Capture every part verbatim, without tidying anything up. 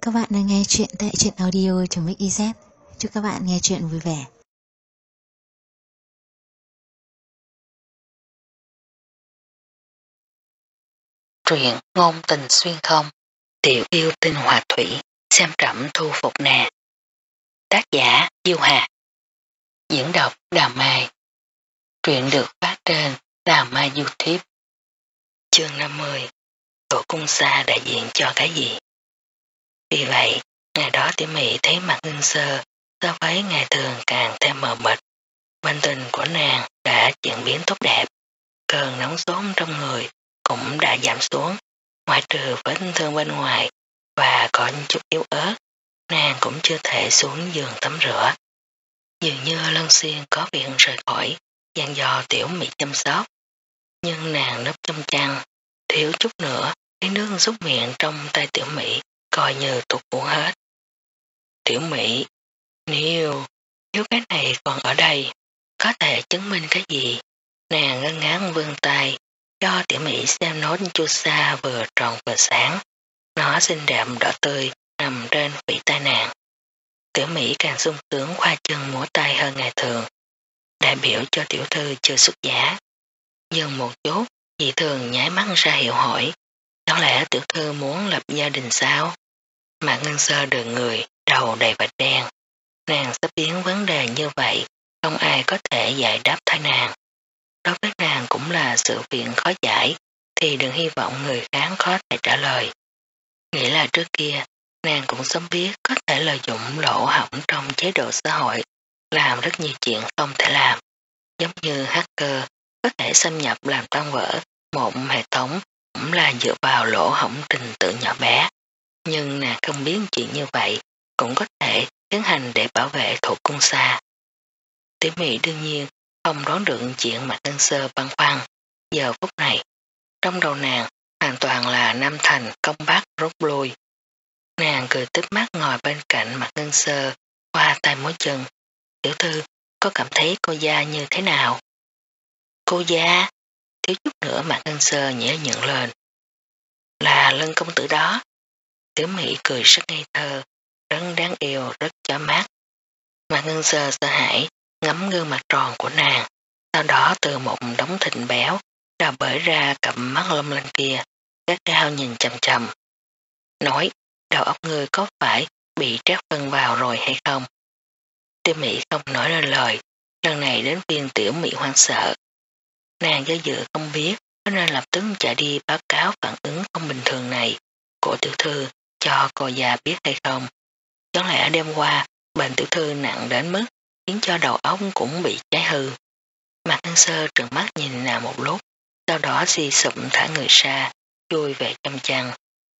các bạn đang nghe chuyện tại truyện audio.mixyz. Chúc các bạn nghe chuyện vui vẻ. Truyện ngôn tình xuyên không, tiểu yêu tinh hòa thủy, xem trẫm thu phục nè. Tác giả Diêu Hà. Diễn đọc Đào Mai. Truyện được phát trên Đào Mai YouTube. Chương năm mươi. Tổ cung xa đại diện cho cái gì? Vì vậy, ngày đó Tiểu Mị thấy mặt Ngân Sơ so với ngày thường càng thêm mờ mịt. Bệnh tình của nàng đã chuyển biến tốt đẹp. Cơn nóng sốt trong người cũng đã giảm xuống, ngoại trừ vết thương bên ngoài và có chút yếu ớt, nàng cũng chưa thể xuống giường tắm rửa. Dường như Lân Xuyên có việc rời khỏi, dặn dò Tiểu Mị chăm sóc. Nhưng nàng nấp trong chăn, thiếu chút nữa lấy nước rút miệng trong tay Tiểu Mị, coi như tục uống hết. Tiểu Mị, nếu, nếu cái này còn ở đây, có thể chứng minh cái gì? Nàng ngân ngán vươn tay, cho Tiểu Mị xem nốt chu sa vừa tròn vừa sáng. Nó xinh đẹp đỏ tươi, nằm trên vĩ tay nàng. Tiểu Mị càng sung sướng khoa chân múa tay hơn ngày thường, đại biểu cho tiểu thư chưa xuất giá. Dừng một chút, dị thường nháy mắt ra hiệu hỏi, có lẽ tiểu thư muốn lập gia đình sao? Mà Ngân Sơ đường người, đầu đầy vạch đen. Nàng sắp biến vấn đề như vậy, không ai có thể giải đáp thay nàng. Đối với nàng cũng là sự việc khó giải, thì đừng hy vọng người khác có thể trả lời. Nghĩ là trước kia, nàng cũng sớm biết có thể lợi dụng lỗ hổng trong chế độ xã hội, làm rất nhiều chuyện không thể làm. Giống như hacker, có thể xâm nhập làm tan vỡ một hệ thống cũng là dựa vào lỗ hổng trình tự nhỏ bé. Nhưng nàng không biết chuyện như vậy cũng có thể tiến hành để bảo vệ thuộc cung xa. Tiểu Mị đương nhiên không đoán được chuyện Mạc Ngân Sơ băn khoăn. Giờ phút này, trong đầu nàng hoàn toàn là Nam Thành công bác rút lui. Nàng cười tích mắt ngồi bên cạnh Mạc Ngân Sơ, qua tay mối chân. Tiểu thư, có cảm thấy cô gia như thế nào? Cô gia? Thiếu chút nữa Mạc Ngân Sơ nhẹ nhận lên. Là Lân công tử đó. Tiểu Mị cười rất ngây thơ, rất đáng yêu, rất chói mắt. Mạc Ngân Sơ sợ hãi ngắm gương mặt tròn của nàng, sau đó từ một đống thịt béo đào bởi ra cặp mắt long lanh kia, gắt gao nhìn chằm chằm. Nói, đầu óc ngươi có phải bị trát phân vào rồi hay không? Tiểu Mị không nói lên lời, lần này đến phiên Tiểu Mị hoang sợ. Nàng do dự không biết có nên lập tức chạy đi báo cáo phản ứng không bình thường này của tiểu thư cho cô già biết hay không. Chẳng lẽ đêm qua bệnh tiểu thư nặng đến mức khiến cho đầu óc cũng bị cháy hư. Mạc Ngân Sơ trợn mắt nhìn nàng một lúc, sau đó suy sụp thả người ra, chui về trong chăn.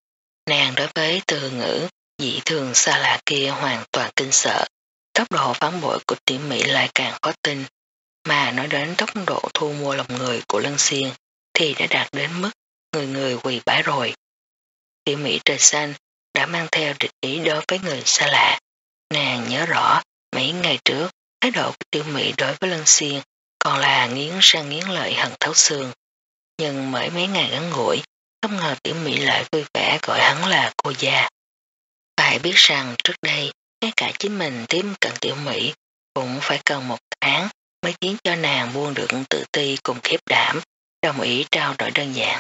Nàng đối với từ ngữ dị thường xa lạ kia hoàn toàn kinh sợ. Tốc độ phản bội của Tiểu Mị lại càng khó tin, mà nói đến tốc độ thu mua lòng người của Lân Xuyên thì đã đạt đến mức người người quỳ bái rồi. Tiểu Mị trời xanh đã mang theo địch ý đối với người xa lạ. Nàng nhớ rõ mấy ngày trước thái độ của Tiểu Mị đối với Lân Xuyên còn là nghiến răng nghiến lợi hận thấu xương. Nhưng mới mấy ngày ngắn ngủi, không ngờ Tiểu Mị lại vui vẻ gọi hắn là cô gia. Phải biết rằng trước đây, ngay cả chính mình tiếp cận Tiểu Mị cũng phải cần một tháng mới khiến cho nàng buông được tự ti cùng khiếp đảm, đồng ý trao đổi đơn giản.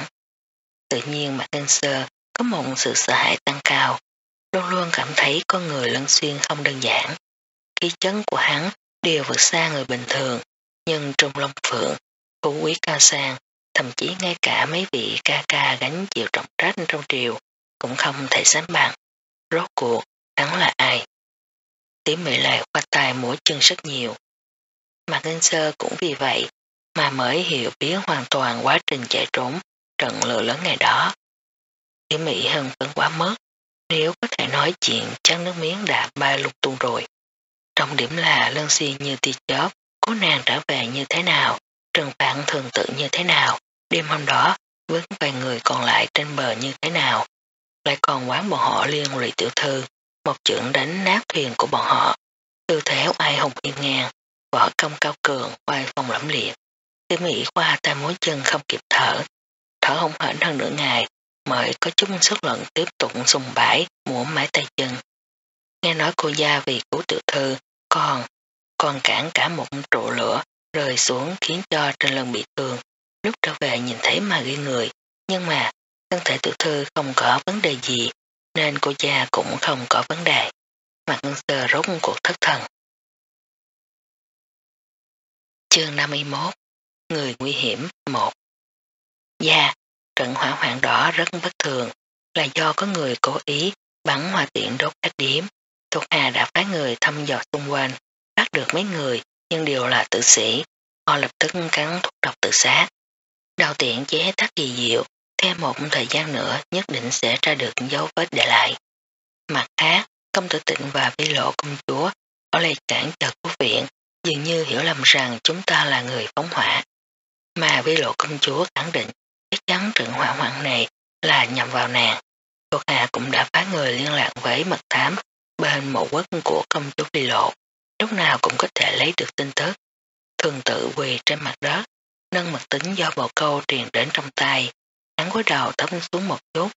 Tự nhiên Mạc Ngân Sơ có một sự sợ hãi tăng cao, luôn luôn cảm thấy con người Lân Xuyên không đơn giản. Khí chất của hắn đều vượt xa người bình thường, nhưng Trung Long Phượng, phú quý cao sang, thậm chí ngay cả mấy vị ca ca gánh chịu trọng trách trong triều cũng không thể sánh bằng. Rốt cuộc, hắn là ai? Tiểu Mị lại qua tay múa chân rất nhiều. Mạc Ngân Sơ cũng vì vậy mà mới hiểu biết hoàn toàn quá trình chạy trốn trận lừa lớn ngày đó. Tiểu Mị hân phấn quá mức, nếu có thể nói chuyện chắc nước miếng đã bay lung tung rồi. Trọng điểm là Lân Xuyên như tia chớp, cố nàng trở về như thế nào, trừng phạt thường tự như thế nào, đêm hôm đó với vài người còn lại trên bờ như thế nào, lại còn quán bọn họ liên lụy tiểu thư, một chưởng đánh nát thuyền của bọn họ, tư thế ai hùng yên ngang, võ công cao cường, oai phong lẫm liệt. Tiểu Mị qua tay mối chân không kịp thở, thở hổn hển hơn nửa ngày mới có chút sức lực tiếp tục sùng bãi múa mái tay chân. Nghe nói cô gia vì cứu tiểu thư còn còn cản cả một trụ lửa rơi xuống khiến cho trên lưng bị thương. Lúc trở về nhìn thấy mà ghi người, nhưng mà thân thể tiểu thư không có vấn đề gì nên cô gia cũng không có vấn đề. Mặt Sơ rốt cuộc thất thần. Chương năm mươi mốt. Người nguy hiểm một. Gia, trận hỏa hoạn đỏ rất bất thường, là do có người cố ý bắn hỏa tiễn đốt các điểm. Thuộc Hà đã phái người thăm dò xung quanh, bắt được mấy người nhưng đều là tử sĩ, họ lập tức cắn thuốc độc tự sát. Đầu tiện chế tắc kỳ diệu, thêm một thời gian nữa nhất định sẽ ra được dấu vết để lại. Mặt khác, công tử Tịnh và Vi Lộ công chúa có lây cản chờ cứu viện, dường như hiểu lầm rằng chúng ta là người phóng hỏa. Mà Vi Lộ công chúa khẳng định chắc chắn trận hỏa hoạn này là nhằm vào nàng. Thuộc hạ cũng đã phái người liên lạc với mật thám bên mộ quốc của công chúa Vi Lộ, lúc nào cũng có thể lấy được tin tức. Thường tự quỳ trên mặt đất, nâng mật tính do bồ câu truyền đến trong tay, hắn cúi đầu thấp xuống một chút.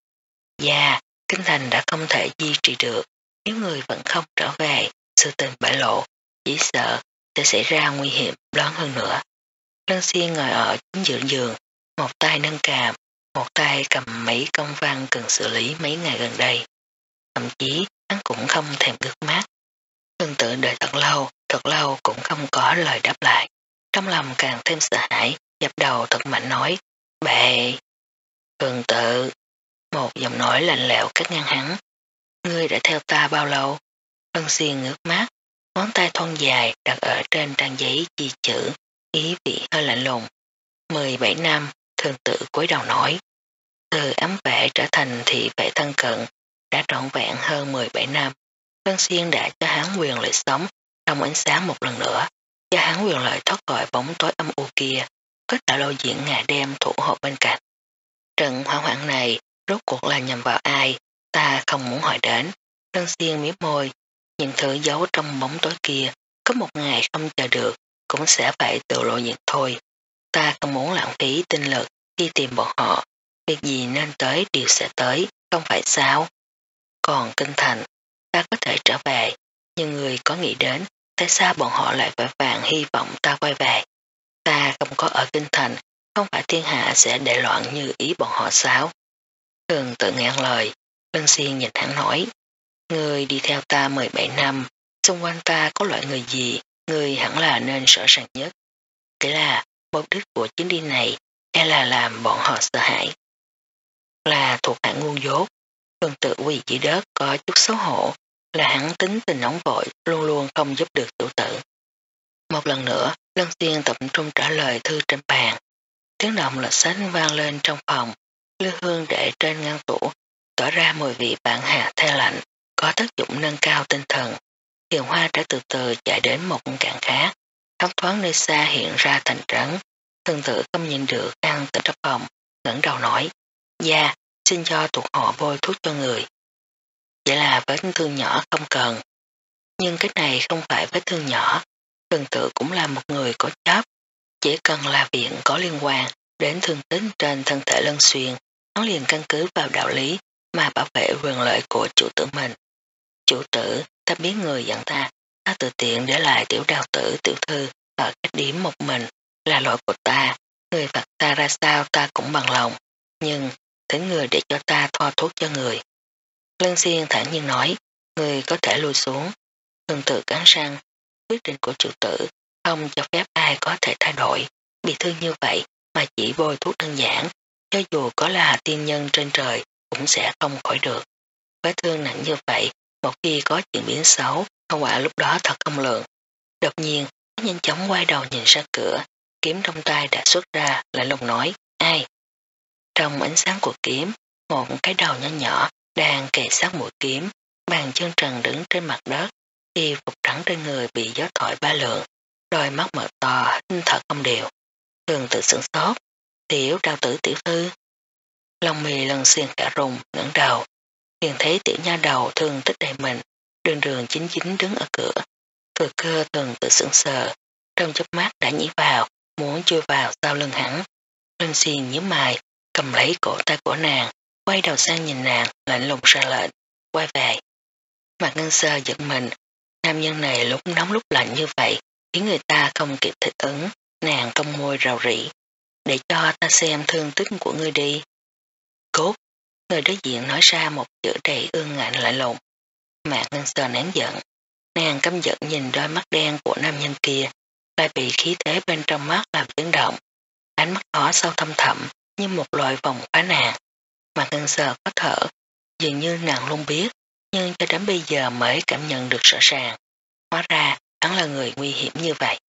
Dạ, kinh thành đã không thể duy trì được, nếu người vẫn không trở về, sự tình bại lộ, chỉ sợ sẽ xảy ra nguy hiểm lớn hơn nữa. Lân Xuyên ngồi ở chính giữa giường, một tay nâng càm, một tay cầm mấy công văn cần xử lý mấy ngày gần đây. Thậm chí hắn cũng không thèm ngước mắt. Thường tự đợi thật lâu, thật lâu cũng không có lời đáp lại. Trong lòng càng thêm sợ hãi, dập đầu thật mạnh nói, bệ. Thường tự, một giọng nói lạnh lẽo cắt ngang hắn. Ngươi đã theo ta bao lâu? Lân Xuyên ngước mắt, ngón tay thon dài đặt ở trên trang giấy ghi chữ, ý vị hơi lạnh lùng. mười bảy năm, thường tự cúi đầu nói. Từ ấm vệ trở thành thị vệ thân cận, đã trọn vẹn hơn mười bảy năm. Lân Xuyên đã cho hắn quyền lợi sống trong ánh sáng một lần nữa, cho hắn quyền lợi thoát khỏi bóng tối âm u kia, có thể lộ diện ngày đêm thủ hộ bên cạnh. Trận hỏa hoạn này rốt cuộc là nhằm vào ai, ta không muốn hỏi đến. Lân Xuyên miếm môi, những thứ giấu trong bóng tối kia, có một ngày không chờ được, cũng sẽ phải tự lộ diện thôi. Ta không muốn lãng phí tinh lực đi tìm bọn họ, việc gì nên tới đều sẽ tới, không phải sao? Còn kinh thành, ta có thể trở về, nhưng người có nghĩ đến tại sao bọn họ lại vội vàng hy vọng ta quay về. Ta không có ở kinh thành, không phải thiên hạ sẽ để loạn như ý bọn họ sao? Thường tự ngạn lời, Lân Xuyên nhìn hắn nói, người đi theo ta mười bảy năm, xung quanh ta có loại người gì, người hẳn là nên rõ ràng nhất. Thế là mục đích của chuyến đi này e là làm bọn họ sợ hãi. Là thuộc hạ ngu dốt, Thường tự quỳ dưới đất có chút xấu hổ, là hắn tính tình nóng vội, luôn luôn không giúp được chủ tử. Một lần nữa, Lân Xuyên tập trung trả lời thư trên bàn. Tiếng động lật sách vang lên trong phòng, lư hương để trên ngăn tủ, tỏ ra mùi vị bản hà the lạnh, có tác dụng nâng cao tinh thần. Thiền hoa đã từ từ chạy đến một cạn khác, thấp thoáng nơi xa hiện ra thành trấn. Thường tự không nhìn được ăn tỉnh trong phòng, ngẩng đầu nói, dạ, xin cho thuộc họ bôi thuốc cho người. Vậy là vết thương nhỏ không cần. Nhưng cái này không phải vết thương nhỏ, Thường tự cũng là một người có chấp. Chỉ cần là viện có liên quan đến thương tích trên thân thể Lân Xuyên, nó liền căn cứ vào đạo lý mà bảo vệ quyền lợi của chủ tử mình. Chủ tử, ta biết người dẫn ta, ta tự tiện để lại tiểu đào tử tiểu thư ở cách điểm một mình, là lỗi của ta. Người phạt ta ra sao ta cũng bằng lòng, nhưng thỉnh người để cho ta thoa thuốc cho người. Lân Xuyên thản nhiên nói, người có thể lùi xuống. Thường tự cắn răng, quyết định của chủ tử không cho phép ai có thể thay đổi. Bị thương như vậy mà chỉ bôi thuốc đơn giản, cho dù có là tiên nhân trên trời cũng sẽ không khỏi được. Vết thương nặng như vậy, một khi có chuyện biến xấu, hậu quả lúc đó thật không lường. Đột nhiên, nó nhanh chóng quay đầu nhìn ra cửa, kiếm trong tay đã xuất ra, lại lùng nói, ai? Trong ánh sáng của kiếm, một cái đầu nhỏ nhỏ đang kề sát mũi kiếm, bàn chân trần đứng trên mặt đất, y phục trắng trên người bị gió thổi ba lượng, đôi mắt mở to, hít thở không đều. Thường tự sửng sốt, tiểu đào tử tiểu thư. Lòng mì Lần Xuyên cả rùng, ngẩng đầu, liền thấy tiểu nha đầu thương tích đầy mình, đường đường chính chính đứng ở cửa. Thừa cơ Thường tự sững sờ, trong chớp mắt đã nhảy vào, muốn chui vào sau lưng hắn. Lần Xuyên nhíu mày, cầm lấy cổ tay của nàng, quay đầu sang nhìn nàng, lạnh lùng ra lệnh, quay về. Mạc Ngân Sơ giật mình, nam nhân này lúc nóng lúc lạnh như vậy, khiến người ta không kịp thích ứng, nàng cong môi rầu rĩ. Để cho ta xem thương tích của ngươi đi. Cốt, người đối diện nói ra một chữ đầy ương ngạnh lạnh lùng. Mạc Ngân Sơ nén giận, nàng căm giận nhìn đôi mắt đen của nam nhân kia, lại bị khí thế bên trong mắt làm chấn động. Ánh mắt đó sâu thâm thẳm như một loại vòng khóa nàng. Mạc Ngân Sơ có thở, dường như nàng luôn biết, nhưng cho đến bây giờ mới cảm nhận được rõ ràng. Hóa ra, hắn là người nguy hiểm như vậy.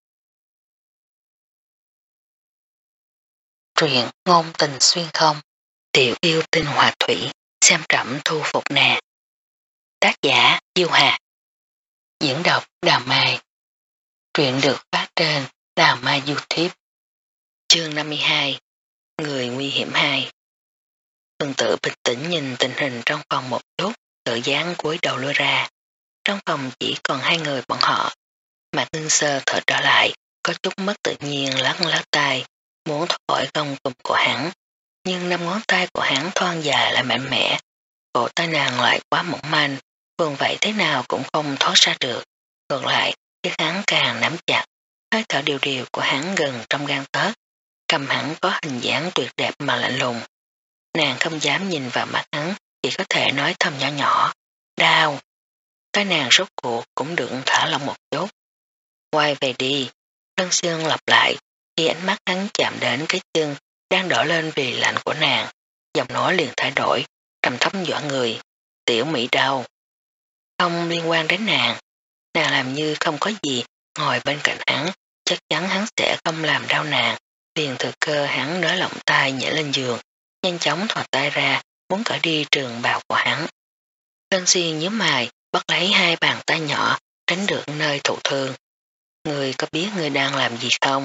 Truyện ngôn tình xuyên không, tiểu yêu tinh hòa thủy, xem trẫm thu phục nè. Tác giả Diêu Hà. Diễn đọc Đào Mai. Truyện được phát trên Đào Mai YouTube. Chương năm mươi hai. Người nguy hiểm hai. Tuần Tử bình tĩnh nhìn tình hình trong phòng một chút, tự dáng cúi đầu lui ra. Trong phòng chỉ còn hai người bọn họ. Mạc Ngân Sơ thở trở lại, có chút mất tự nhiên lắc lắc tay, muốn thoát khỏi gông cùm của hắn. Nhưng năm ngón tay của hắn thon dài lại mạnh mẽ, cổ tay nàng lại quá mỏng manh, vùng vậy thế nào cũng không thoát ra được. Ngược lại, chiếc hắn càng nắm chặt, hơi thở điều điều của hắn gần trong gan tấc, cầm hắn có hình dáng tuyệt đẹp mà lạnh lùng. Nàng không dám nhìn vào mắt hắn, chỉ có thể nói thầm nhỏ nhỏ, đau. Cái nàng rốt cuộc cũng được thả lỏng một chút. Quay về đi, Lân Xương lặp lại, khi ánh mắt hắn chạm đến cái chân đang đỏ lên vì lạnh của nàng, giọng nói liền thay đổi, trầm thấp dọa người, tiểu Mỹ đau. Không liên quan đến nàng, nàng làm như không có gì, ngồi bên cạnh hắn, chắc chắn hắn sẽ không làm đau nàng, liền thừa cơ hắn nới lỏng tay nhảy lên giường, nhanh chóng thò tay ra, muốn cởi đi trường bào của hắn. Lân Xuyên nhíu mày, bắt lấy hai bàn tay nhỏ, tránh được nơi thụ thương. Người có biết người đang làm gì không?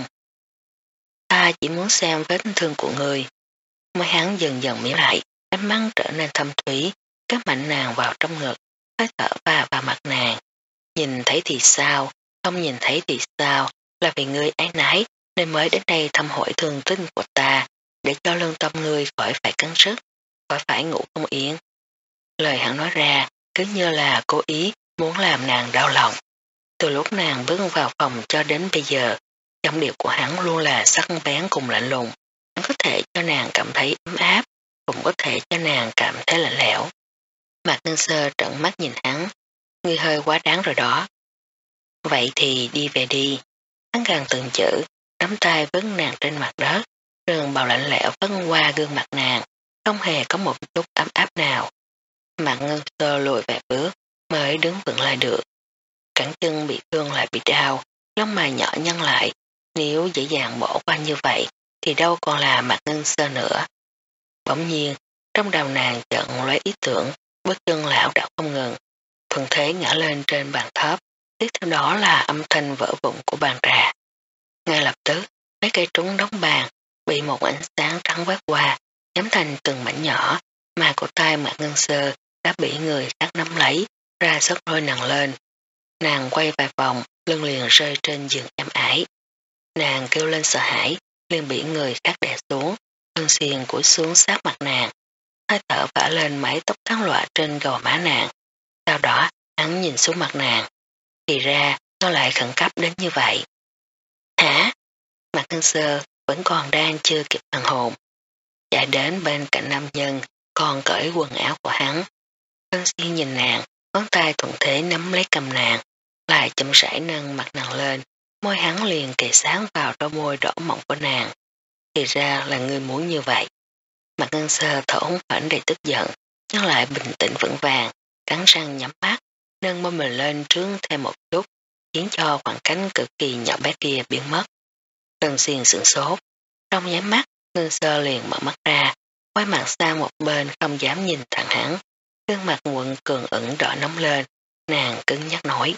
Ta chỉ muốn xem vết thương của người. Môi hắn dần dần mỉa lại, ánh mắt trở nên thâm thúy, các mạnh nàng vào trong ngực, hơi thở va vào mặt nàng. Nhìn thấy thì sao, không nhìn thấy thì sao, là vì ngươi ái nái nên mới đến đây thăm hỏi thương tích của ta, để cho lương tâm ngươi khỏi phải cắn sức, khỏi phải ngủ không yên. Lời hắn nói ra cứ như là cố ý muốn làm nàng đau lòng. Từ lúc nàng bước vào phòng cho đến bây giờ, giọng điệu của hắn luôn là sắc bén cùng lạnh lùng. Hắn có thể cho nàng cảm thấy ấm áp, cũng có thể cho nàng cảm thấy lạnh lẽo. Mạc Ngân Sơ trợn mắt nhìn hắn, ngươi hơi quá đáng rồi đó. Vậy thì đi về đi. Hắn gần từng chữ, nắm tay vấn nàng trên mặt đất, trường bào lạnh lẽo vân qua gương mặt nàng, không hề có một chút ấm áp nào. Mạc Ngân Sơ lùi vài bước, mới đứng vững lại được. Cẳng chân bị thương lại bị đau, lông mày nhỏ nhăn lại, nếu dễ dàng bỏ qua như vậy thì đâu còn là Mạc Ngân Sơ nữa. Bỗng nhiên, trong đầu nàng chợt lóe ý tưởng, bước chân lão đảo không ngừng, thuận thế ngã lên trên bàn thấp, tiếp theo đó là âm thanh vỡ vụn của bàn trà. Ngay lập tức, mấy cây trúng đóng bàn bị một ánh sáng trắng quét qua, nhắm thành từng mảnh nhỏ, mà cổ tay Mạc Ngân Sơ đã bị người khác nắm lấy, ra sức lôi nàng lên. Nàng quay vài vòng, lưng liền rơi trên giường êm ái. Nàng kêu lên sợ hãi, liền bị người khác đè xuống, thân xiền cúi xuống sát mặt nàng. Hơi thở vả lên mái tóc trắng loạ trên gò má nàng. Sau đó, hắn nhìn xuống mặt nàng. Thì ra, nó lại khẩn cấp đến như vậy. Hả? Mạc Ngân Sơ vẫn còn đang chưa kịp thần hồn. Chạy đến bên cạnh nam nhân, còn cởi quần áo của hắn. Thân xiên nhìn nàng, ngón tay thuận thế nắm lấy cầm nàng, lại chậm rãi nâng mặt nàng lên, môi hắn liền kề sáng vào đôi môi đỏ mọng của nàng. Thì ra là ngươi muốn như vậy. Mạc Ngân Sơ thở hổn hển đầy tức giận, nhưng lại bình tĩnh vững vàng, cắn răng nhắm mắt, nâng môi mình lên trướng thêm một chút, khiến cho khoảng cách cực kỳ nhỏ bé kia biến mất. Lần xiên sửng sốt, trong nháy mắt Ngân Sơ liền mở mắt ra, quay mặt sang một bên không dám nhìn thẳng hắn. Gương mặt quận cường ửng đỏ nóng lên, nàng cứng nhắc nói.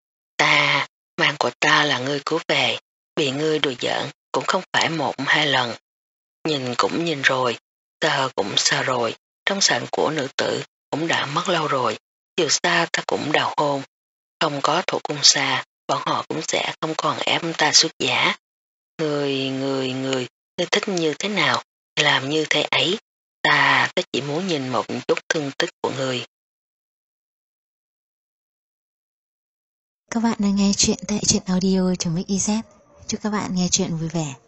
Ta, mạng của ta là ngươi cứu về, bị ngươi đùa giỡn cũng không phải một hai lần. Nhìn cũng nhìn rồi, sờ cũng sờ rồi, trong sảnh của nữ tử cũng đã mất lâu rồi, dù sao ta cũng đào hôn. Không có thủ cung xa, bọn họ cũng sẽ không còn ép ta xuất giá. Người, người, người, ngươi thích như thế nào, làm như thế ấy. Ta ta chỉ muốn nhìn một chút thương tích của người. Các bạn đang nghe chuyện tại truyện audio.mixyz. Chúc các bạn nghe chuyện vui vẻ.